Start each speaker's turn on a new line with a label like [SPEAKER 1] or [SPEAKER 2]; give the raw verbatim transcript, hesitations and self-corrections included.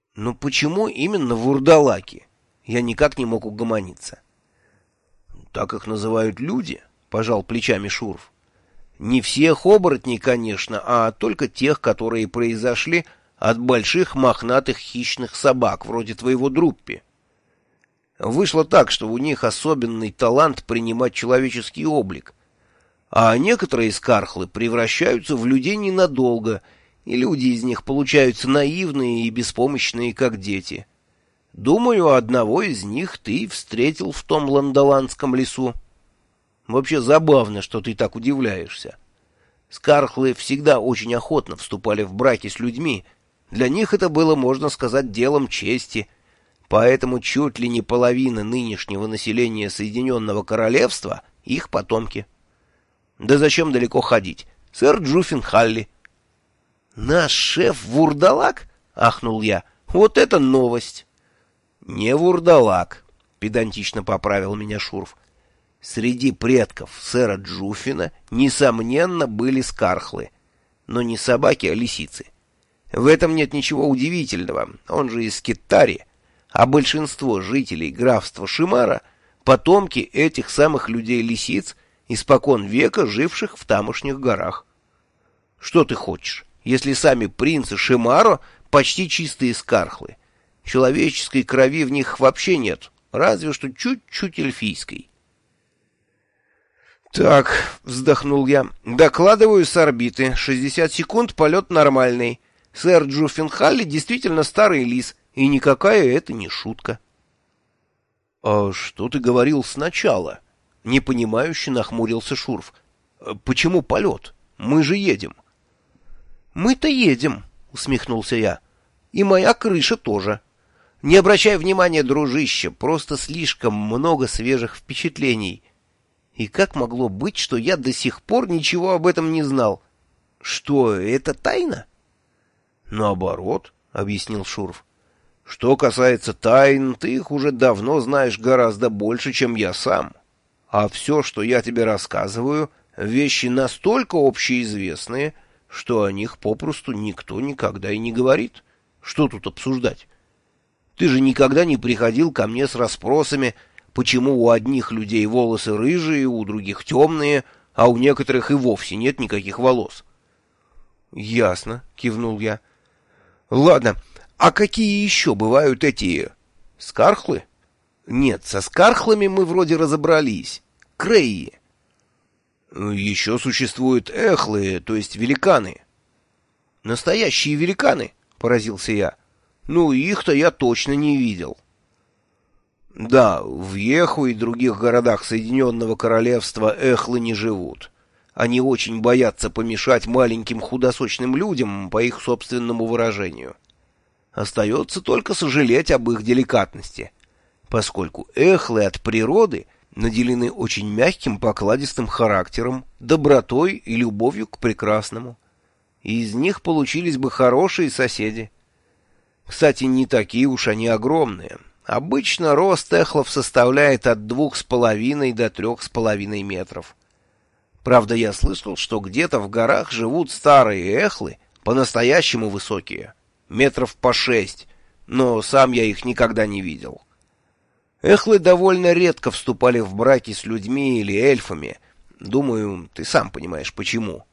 [SPEAKER 1] Но почему именно вурдалаки? Я никак не мог угомониться. Так их называют люди, пожал плечами Шурф. Не всех оборотней, конечно, а только тех, которые произошли от больших мохнатых хищных собак, вроде твоего Друппи. Вышло так, что у них особенный талант принимать человеческий облик, а некоторые скархлы превращаются в людей ненадолго, и люди из них получаются наивные и беспомощные, как дети. Думаю, одного из них ты встретил в том ландоландском лесу. Вообще забавно, что ты так удивляешься. Скархлы всегда очень охотно вступали в браки с людьми. Для них это было, можно сказать, делом чести. Поэтому чуть ли не половина нынешнего населения Соединенного Королевства — их потомки. Да зачем далеко ходить? Сэр Джуффин Халли. «Наш шеф вурдалак?» — ахнул я. «Вот это новость!» «Не вурдалак», — педантично поправил меня Шурф. «Среди предков сэра Джуффина, несомненно, были скархлы, но не собаки, а лисицы. В этом нет ничего удивительного, он же из Киттари, а большинство жителей графства Шимара — потомки этих самых людей-лисиц, испокон века живших в тамошних горах. Что ты хочешь, если сами принцы Шимаро почти чистые скархлы? Человеческой крови в них вообще нет, разве что чуть-чуть эльфийской». «Так», — вздохнул я, — «докладываю с орбиты. шестьдесят секунд, полет нормальный. Сэр Джуффин Халли действительно старый лис, и никакая это не шутка». «А что ты говорил сначала?» — непонимающе нахмурился Шурф. «Почему полет? Мы же едем». «Мы-то едем», — усмехнулся я. «И моя крыша тоже. Не обращай внимания, дружище, просто слишком много свежих впечатлений. И как могло быть, что я до сих пор ничего об этом не знал? Что, это тайна?» «Наоборот», — объяснил Шурф. «Что касается тайн, ты их уже давно знаешь гораздо больше, чем я сам. А все, что я тебе рассказываю, вещи настолько общеизвестные, что о них попросту никто никогда и не говорит. Что тут обсуждать? Ты же никогда не приходил ко мне с расспросами, почему у одних людей волосы рыжие, у других темные, а у некоторых и вовсе нет никаких волос». «Ясно», — кивнул я. «Ладно, а какие еще бывают эти... скархлы?» «Нет, со скархлами мы вроде разобрались. Крейи». «Еще существуют эхлы, то есть великаны». «Настоящие великаны?» — поразился я. «Ну, их-то я точно не видел». «Да, в Еху и других городах Соединенного Королевства эхлы не живут. Они очень боятся помешать маленьким худосочным людям, по их собственному выражению. Остается только сожалеть об их деликатности, поскольку эхлы от природы наделены очень мягким покладистым характером, добротой и любовью к прекрасному. И из них получились бы хорошие соседи. Кстати, не такие уж они огромные. Обычно рост эхлов составляет от двух с половиной до трех с половиной метров. Правда, я слышал, что где-то в горах живут старые эхлы, по-настоящему высокие, метров по шесть, но сам я их никогда не видел. Эхлы довольно редко вступали в браки с людьми или эльфами. Думаю, ты сам понимаешь, почему.